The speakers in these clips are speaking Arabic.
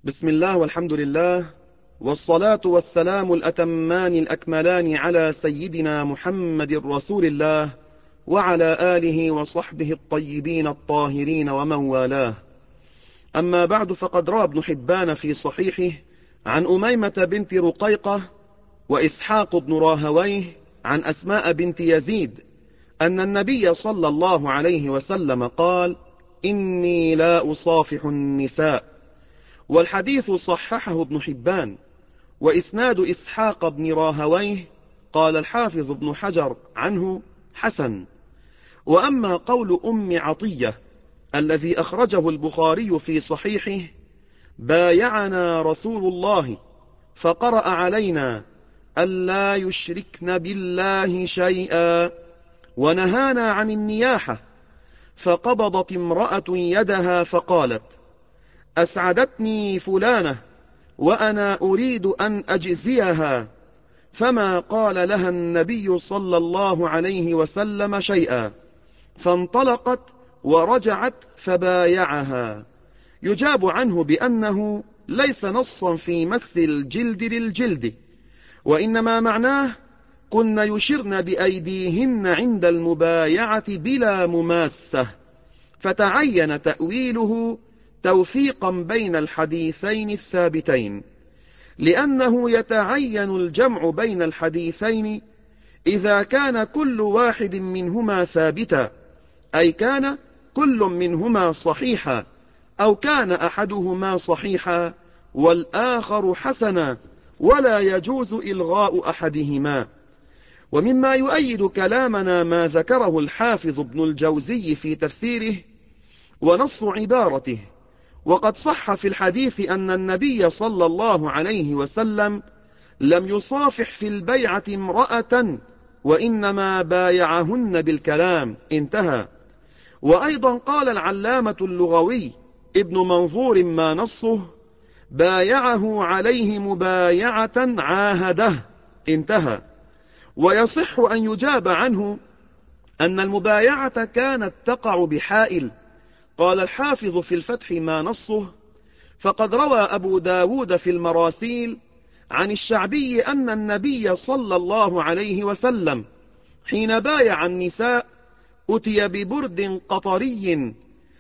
بسم الله والحمد لله، والصلاة والسلام الأتمان الأكملان على سيدنا محمد رسول الله وعلى آله وصحبه الطيبين الطاهرين ومن والاه. أما بعد، فقد روى ابن حبان في صحيحه عن أميمة بنت رقيقة وإسحاق بن راهويه عن أسماء بنت يزيد أن النبي صلى الله عليه وسلم قال: إني لا أصافح النساء. والحديث صححه ابن حبان. وإسناد إسحاق بن راهويه قال الحافظ ابن حجر عنه: حسن. وأما قول أم عطية الذي أخرجه البخاري في صحيحه: بايعنا رسول الله فقرأ علينا ألا يشركن بالله شيئا ونهانا عن النياحة، فقبضت امرأة يدها فقالت: أسعدتني فلانة وأنا أريد أن أجزيها، فما قال لها النبي صلى الله عليه وسلم شيئا، فانطلقت ورجعت فبايعها. يجاب عنه بأنه ليس نصا في مس الجلد للجلد، وإنما معناه: كن يشرن بأيديهن عند المبايعة بلا مماسة. فتعين تأويله توفيقا بين الحديثين الثابتين، لأنه يتعين الجمع بين الحديثين إذا كان كل واحد منهما ثابتا، أي كان كل منهما صحيحا، أو كان أحدهما صحيحا والآخر حسنا، ولا يجوز إلغاء أحدهما. ومما يؤيد كلامنا ما ذكره الحافظ ابن الجوزي في تفسيره ونص عبارته: وقد صح في الحديث أن النبي صلى الله عليه وسلم لم يصافح في البيعة امرأة، وإنما بايعهن بالكلام. انتهى. وأيضا قال العلامة اللغوي ابن منظور ما نصه: بايعه عليه مبايعة عاهده. انتهى. ويصح أن يجاب عنه أن المبايعة كانت تقع بحائل. قال الحافظ في الفتح ما نصه: فقد روى أبو داود في المراسيل عن الشعبي أن النبي صلى الله عليه وسلم حين بايع النساء أتي ببرد قطري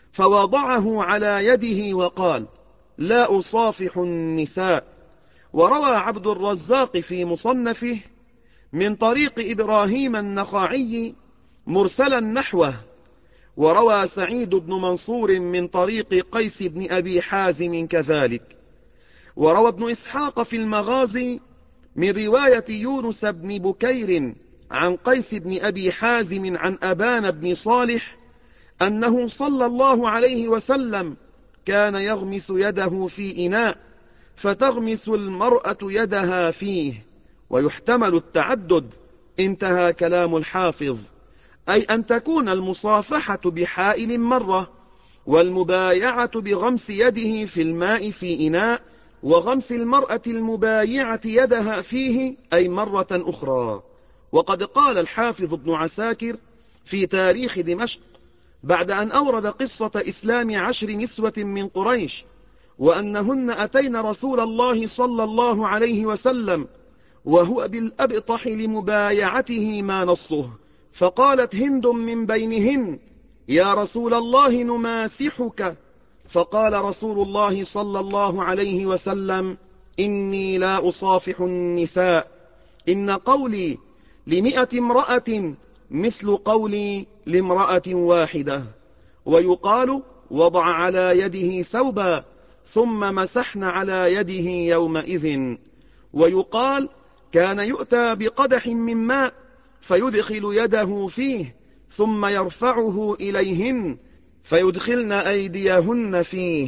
فوضعه على يده وقال: لا أصافح النساء. وروى عبد الرزاق في مصنفه من طريق إبراهيم النخعي مرسلا نحوه. وروى سعيد بن منصور من طريق قيس بن أبي حازم كذلك. وروى ابن إسحاق في المغازي من رواية يونس بن بكير عن قيس بن أبي حازم عن أبان بن صالح أنه صلى الله عليه وسلم كان يغمس يده في إناء فتغمس المرأة يدها فيه، ويحتمل التعدد. انتهى كلام الحافظ. أي أن تكون المصافحة بحائل مرة، والمبايعة بغمس يده في الماء في إناء، وغمس المرأة المبايعة يدها فيه أي مرة أخرى. وقد قال الحافظ ابن عساكر في تاريخ دمشق بعد أن أورد قصة إسلام 10 نسوة من قريش وأنهن أتين رسول الله صلى الله عليه وسلم وهو بالأبطح لمبايعته ما نصه، فقالت هند من بينهن: يا رسول الله نماسحك. فقال رسول الله صلى الله عليه وسلم: إني لا أصافح النساء، إن قولي ل100 امرأة مثل قولي لامرأة واحدة. ويقال: وضع على يده ثوبا ثم مسحن على يده يومئذ. ويقال: كان يؤتى بقدح من ماء فيدخل يده فيه ثم يرفعه إليهن فيدخلن أيديهن فيه.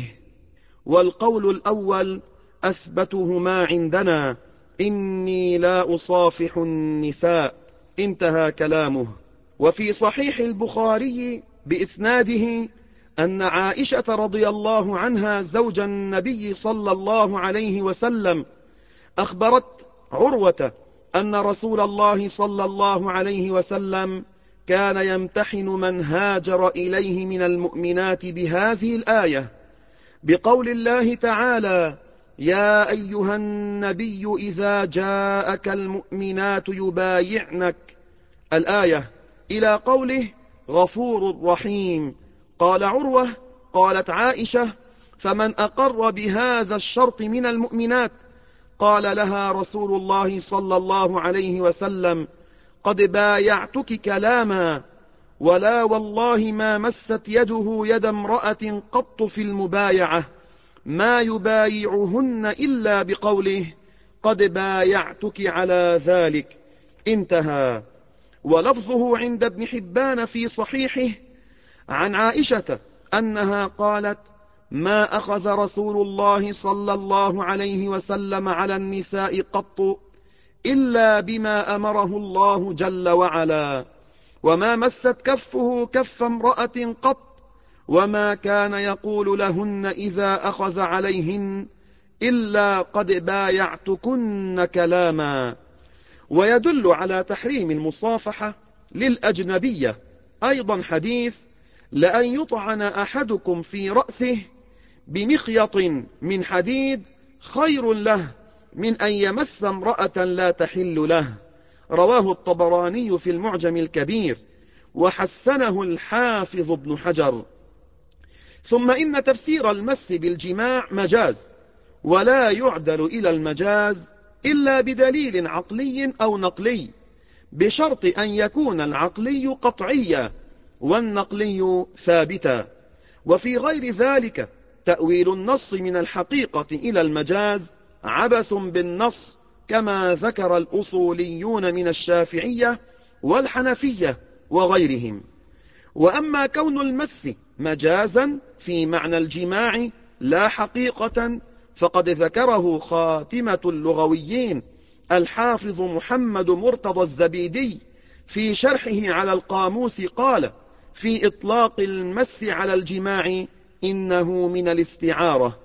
والقول الأول أثبتهما عندنا: إني لا أصافح النساء. انتهى كلامه. وفي صحيح البخاري بإسناده أن عائشة رضي الله عنها زوج النبي صلى الله عليه وسلم أخبرت عروة أن رسول الله صلى الله عليه وسلم كان يمتحن من هاجر إليه من المؤمنات بهذه الآية، بقول الله تعالى: يا أيها النبي إذا جاءك المؤمنات يبايعنك الآية إلى قوله غفور رحيم. قال عروة قالت عائشة فمن أقر بهذا الشرط من المؤمنات؟ قال لها رسول الله صلى الله عليه وسلم قد بايعتك كلاما، ولا والله ما مست يده يد امرأة قط في المبايعة ما يبايعهن إلا بقوله قد بايعتك على ذلك، انتهى. ولفظه عند ابن حبان في صحيحه عن عائشة أنها قالت ما أخذ رسول الله صلى الله عليه وسلم على النساء قط إلا بما أمره الله جل وعلا، وما مست كفه كف امرأة قط، وما كان يقول لهن إذا أخذ عليهن إلا قد بايعتكن كلاما. ويدل على تحريم المصافحة للأجنبية أيضا حديث لأن يطعن أحدكم في رأسه بمخيط من حديد خير له من أن يمس امرأة لا تحل له، رواه الطبراني في المعجم الكبير وحسنه الحافظ ابن حجر. ثم إن تفسير المس بالجماع مجاز، ولا يعدل إلى المجاز إلا بدليل عقلي أو نقلي، بشرط أن يكون العقلي قطعيا والنقلي ثابتا. وفي غير ذلك تأويل النص من الحقيقة إلى المجاز عبث بالنص، كما ذكر الأصوليون من الشافعية والحنفية وغيرهم. وأما كون المس مجازا في معنى الجماع لا حقيقة فقد ذكره خاتمة اللغويين الحافظ محمد مرتضى الزبيدي في شرحه على القاموس، قال في إطلاق المس على الجماع إنه من الاستعارة،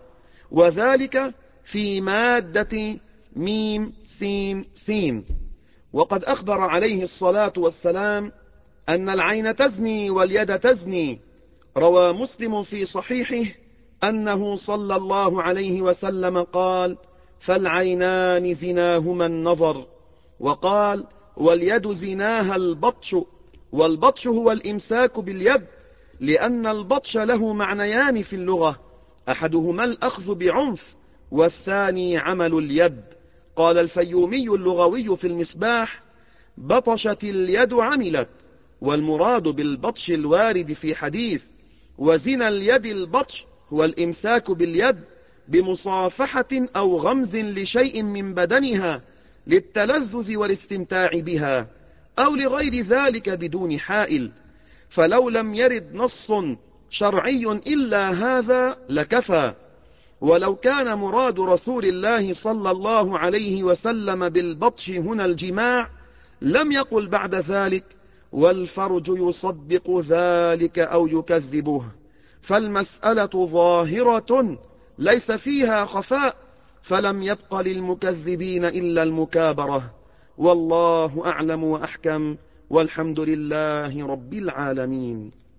وذلك في مادة ميم سين سين. وقد أخبر عليه الصلاة والسلام أن العين تزني واليد تزني. روى مسلم في صحيحه أنه صلى الله عليه وسلم قال فالعينان زناهما النظر، وقال واليد زناها البطش، والبطش هو الإمساك باليد، لأن البطش له معنيان في اللغة، أحدهما الأخذ بعنف والثاني عمل اليد. قال الفيومي اللغوي في المصباح بطشت اليد عملت، والمراد بالبطش الوارد في حديث وزن اليد البطش هو الإمساك باليد بمصافحة أو غمز لشيء من بدنها للتلذذ والاستمتاع بها، أو لغير ذلك بدون حائل. فلو لم يرد نص شرعي إلا هذا لكفى. ولو كان مراد رسول الله صلى الله عليه وسلم بالبطش هنا الجماع لم يقل بعد ذلك والفرج يصدق ذلك أو يكذبه، فالمسألة ظاهرة ليس فيها خفاء، فلم يبق للمكذبين إلا المكابرة. والله أعلم وأحكم، والحمد لله رب العالمين.